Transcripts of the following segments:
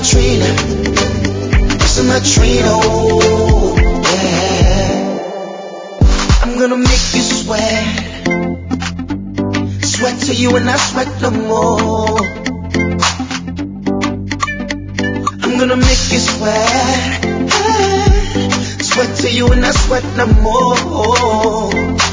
trainer, personal trainer, oh, yeah. I'm gonna make you sweat, sweat till you and I sweat no more. I'm gonna make you sweat, sweat till you and I sweat no more.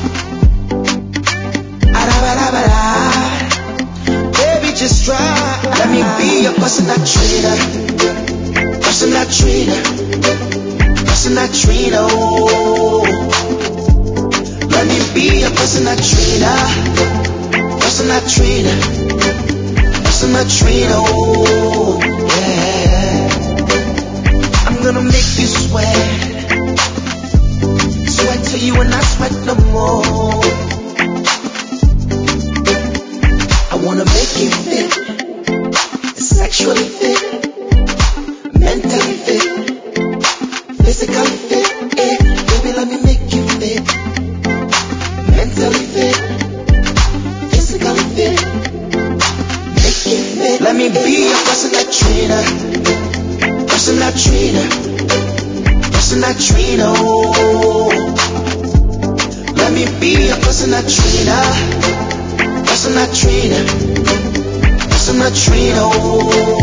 Baby, just try. Let me be your personal trainer, personal trainer, personal trainer. Oh. Let me be your personal trainer, personal trainer, personal trainer. Oh, yeah. I'm gonna make you sweat, sweat till you and I sweat no more. I wanna make you fit, sexually fit, mentally fit, physically fit. Eh, baby, let me make you fit, mentally fit, physically fit, make you fit. Let me be your personal trainer, personal trainer, personal trainer. Oh. Let me be your personal trainer, personal trainer, personal trainer. Oh.